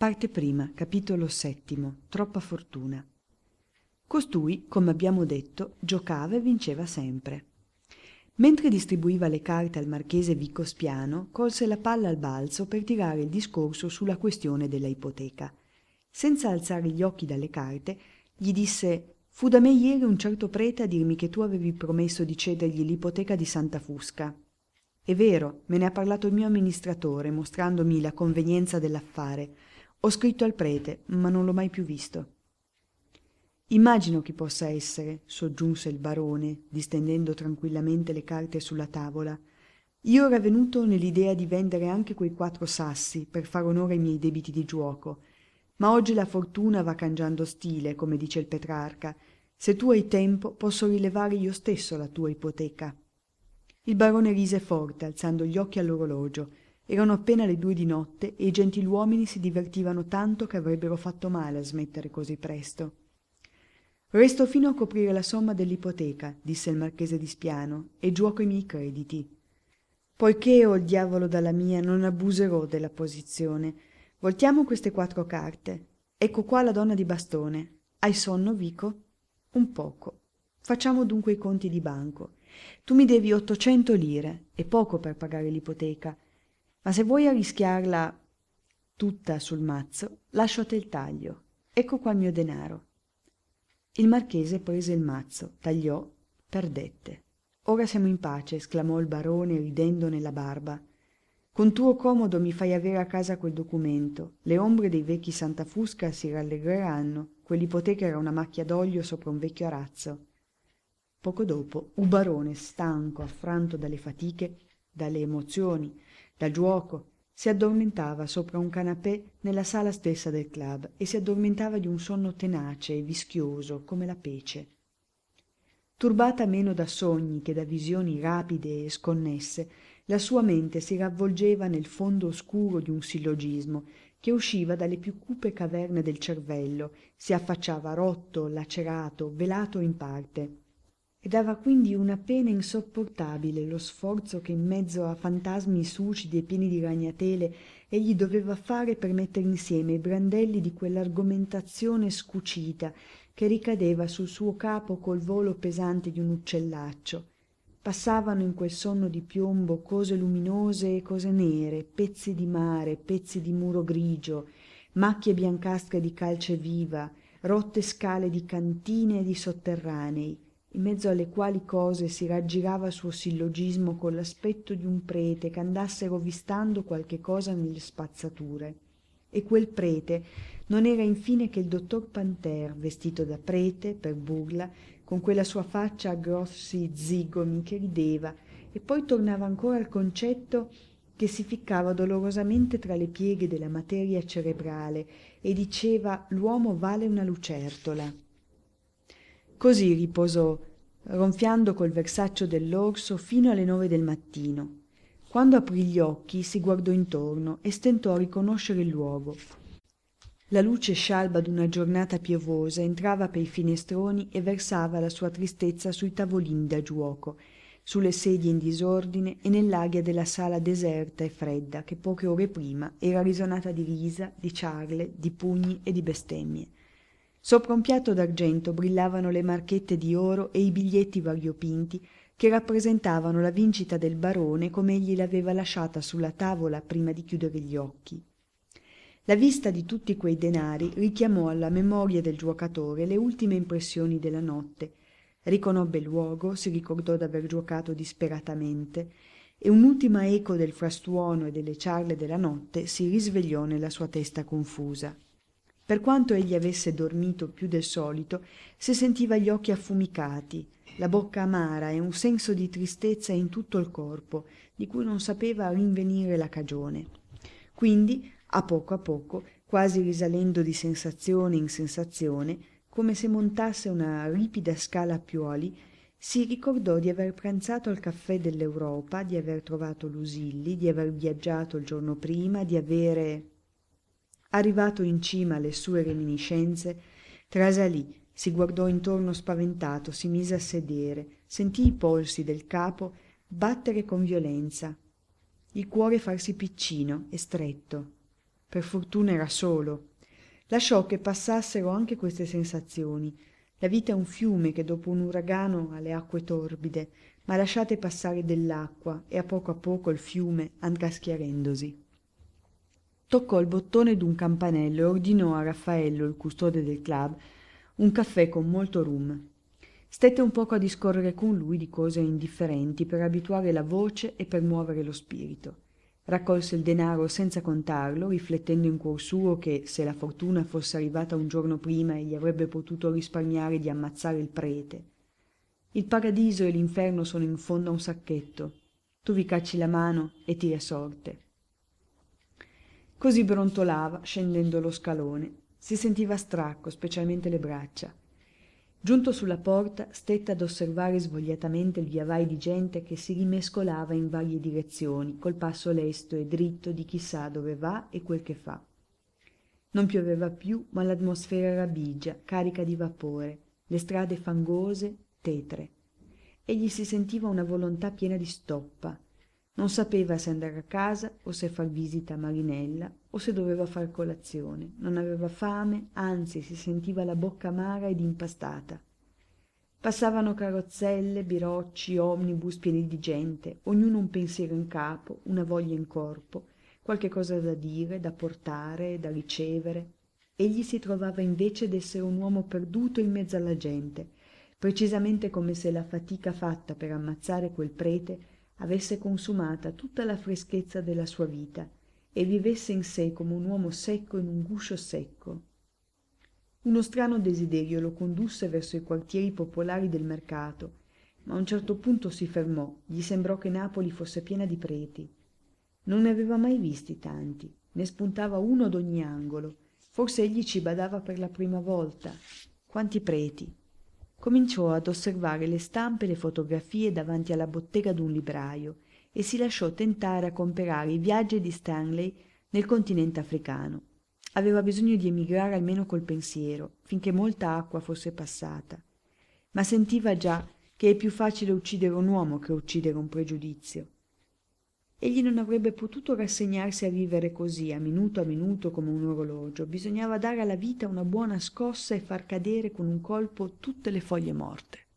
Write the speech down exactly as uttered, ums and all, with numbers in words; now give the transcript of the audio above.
Parte prima, capitolo settimo. Troppa fortuna. Costui, come abbiamo detto, giocava e vinceva sempre. Mentre distribuiva le carte al marchese Vico Spiano, colse la palla al balzo per tirare il discorso sulla questione della ipoteca. Senza alzare gli occhi dalle carte, gli disse: «Fu da me ieri un certo prete a dirmi che tu avevi promesso di cedergli l'ipoteca di Santa Fusca. È vero, me ne ha parlato il mio amministratore, mostrandomi la convenienza dell'affare. Ho scritto al prete, ma non l'ho mai più visto». «Immagino chi possa essere», soggiunse il barone, distendendo tranquillamente le carte sulla tavola. «Io ero venuto nell'idea di vendere anche quei quattro sassi per far onore ai miei debiti di giuoco. Ma oggi la fortuna va cangiando stile, come dice il Petrarca. Se tu hai tempo, posso rilevare io stesso la tua ipoteca». Il barone rise forte, alzando gli occhi all'orologio. Erano appena le due di notte e i gentiluomini si divertivano tanto che avrebbero fatto male a smettere così presto. «Resto fino a coprire la somma dell'ipoteca», disse il marchese di Spiano, «e giuoco i miei crediti. Poiché ho il diavolo dalla mia, non abuserò della posizione. Voltiamo queste quattro carte. Ecco qua la donna di bastone. Hai sonno, Vico?» «Un poco. Facciamo dunque i conti di banco. Tu mi devi ottocento lire, è poco per pagare l'ipoteca. Ma se vuoi arrischiarla tutta sul mazzo, lascio a te il taglio. Ecco qua il mio denaro». Il marchese prese il mazzo, tagliò, perdette. «Ora siamo in pace», esclamò il barone ridendo nella barba. «Con tuo comodo mi fai avere a casa quel documento. Le ombre dei vecchi Santa Fusca si rallegreranno. Quell'ipoteca era una macchia d'olio sopra un vecchio arazzo». Poco dopo, un barone, stanco, affranto dalle fatiche, dalle emozioni, dal giuoco, si addormentava sopra un canapè nella sala stessa del club e si addormentava di un sonno tenace e vischioso come la pece. Turbata meno da sogni che da visioni rapide e sconnesse, la sua mente si ravvolgeva nel fondo oscuro di un sillogismo che usciva dalle più cupe caverne del cervello, si affacciava rotto, lacerato, velato in parte. E dava quindi una pena insopportabile lo sforzo che in mezzo a fantasmi sucidi e pieni di ragnatele egli doveva fare per mettere insieme i brandelli di quell'argomentazione scucita che ricadeva sul suo capo col volo pesante di un uccellaccio. Passavano in quel sonno di piombo cose luminose e cose nere, pezzi di mare, pezzi di muro grigio, macchie biancastre di calce viva, rotte scale di cantine e di sotterranei, in mezzo alle quali cose si raggirava il suo sillogismo con l'aspetto di un prete che andasse rovistando qualche cosa nelle spazzature. E quel prete non era infine che il dottor Panter, vestito da prete per burla, con quella sua faccia a grossi zigomi che rideva, e poi tornava ancora al concetto che si ficcava dolorosamente tra le pieghe della materia cerebrale e diceva: «L'uomo vale una lucertola». Così riposò, ronfiando col versaccio dell'orso fino alle nove del mattino. Quando aprì gli occhi si guardò intorno e stentò a riconoscere il luogo. La luce scialba d'una giornata piovosa entrava per i finestroni e versava la sua tristezza sui tavolini da giuoco, sulle sedie in disordine e nell'aria della sala deserta e fredda che poche ore prima era risonata di risa, di ciarle, di pugni e di bestemmie. Sopra un piatto d'argento brillavano le marchette di oro e i biglietti variopinti che rappresentavano la vincita del barone come egli l'aveva lasciata sulla tavola prima di chiudere gli occhi. La vista di tutti quei denari richiamò alla memoria del giuocatore le ultime impressioni della notte. Riconobbe il luogo, si ricordò d'aver giocato disperatamente e un'ultima eco del frastuono e delle ciarle della notte si risvegliò nella sua testa confusa. Per quanto egli avesse dormito più del solito, si sentiva gli occhi affumicati, la bocca amara e un senso di tristezza in tutto il corpo, di cui non sapeva rinvenire la cagione. Quindi, a poco a poco, quasi risalendo di sensazione in sensazione, come se montasse una ripida scala a piuoli, si ricordò di aver pranzato al caffè dell'Europa, di aver trovato Lusilli, di aver viaggiato il giorno prima, di avere... Arrivato in cima alle sue reminiscenze, trasalì, si guardò intorno spaventato, si mise a sedere, sentì i polsi del capo battere con violenza, il cuore farsi piccino e stretto. Per fortuna era solo. Lasciò che passassero anche queste sensazioni. La vita è un fiume che dopo un uragano ha le acque torbide, ma lasciate passare dell'acqua e a poco a poco il fiume andrà schiarendosi. Toccò il bottone d'un campanello e ordinò a Raffaello, il custode del club, un caffè con molto rum. Stette un poco a discorrere con lui di cose indifferenti per abituare la voce e per muovere lo spirito. Raccolse il denaro senza contarlo, riflettendo in cuor suo che, se la fortuna fosse arrivata un giorno prima, egli avrebbe potuto risparmiare di ammazzare il prete. Il paradiso e l'inferno sono in fondo a un sacchetto. Tu vi cacci la mano e tiri a sorte. Così brontolava, scendendo lo scalone. Si sentiva stracco, specialmente le braccia. Giunto sulla porta, stette ad osservare svogliatamente il viavai di gente che si rimescolava in varie direzioni, col passo lesto e dritto di chi sa dove va e quel che fa. Non pioveva più, ma l'atmosfera era bigia, carica di vapore, le strade fangose, tetre. Egli si sentiva una volontà piena di stoppa. Non sapeva se andare a casa o se far visita a Marinella o se doveva far colazione. Non aveva fame, anzi si sentiva la bocca amara ed impastata. Passavano carrozzelle, birocci, omnibus pieni di gente, ognuno un pensiero in capo, una voglia in corpo, qualche cosa da dire, da portare, da ricevere. Egli si trovava invece d'essere un uomo perduto in mezzo alla gente, precisamente come se la fatica fatta per ammazzare quel prete avesse consumata tutta la freschezza della sua vita e vivesse in sé come un uomo secco in un guscio secco. Uno strano desiderio lo condusse verso i quartieri popolari del mercato, ma a un certo punto si fermò, gli sembrò che Napoli fosse piena di preti. Non ne aveva mai visti tanti, ne spuntava uno ad ogni angolo. Forse egli ci badava per la prima volta. Quanti preti! Cominciò ad osservare le stampe e le fotografie davanti alla bottega d'un libraio e si lasciò tentare a comperare i viaggi di Stanley nel continente africano. Aveva bisogno di emigrare almeno col pensiero, finché molta acqua fosse passata. Ma sentiva già che è più facile uccidere un uomo che uccidere un pregiudizio. Egli non avrebbe potuto rassegnarsi a vivere così, a minuto a minuto come un orologio. Bisognava dare alla vita una buona scossa e far cadere con un colpo tutte le foglie morte.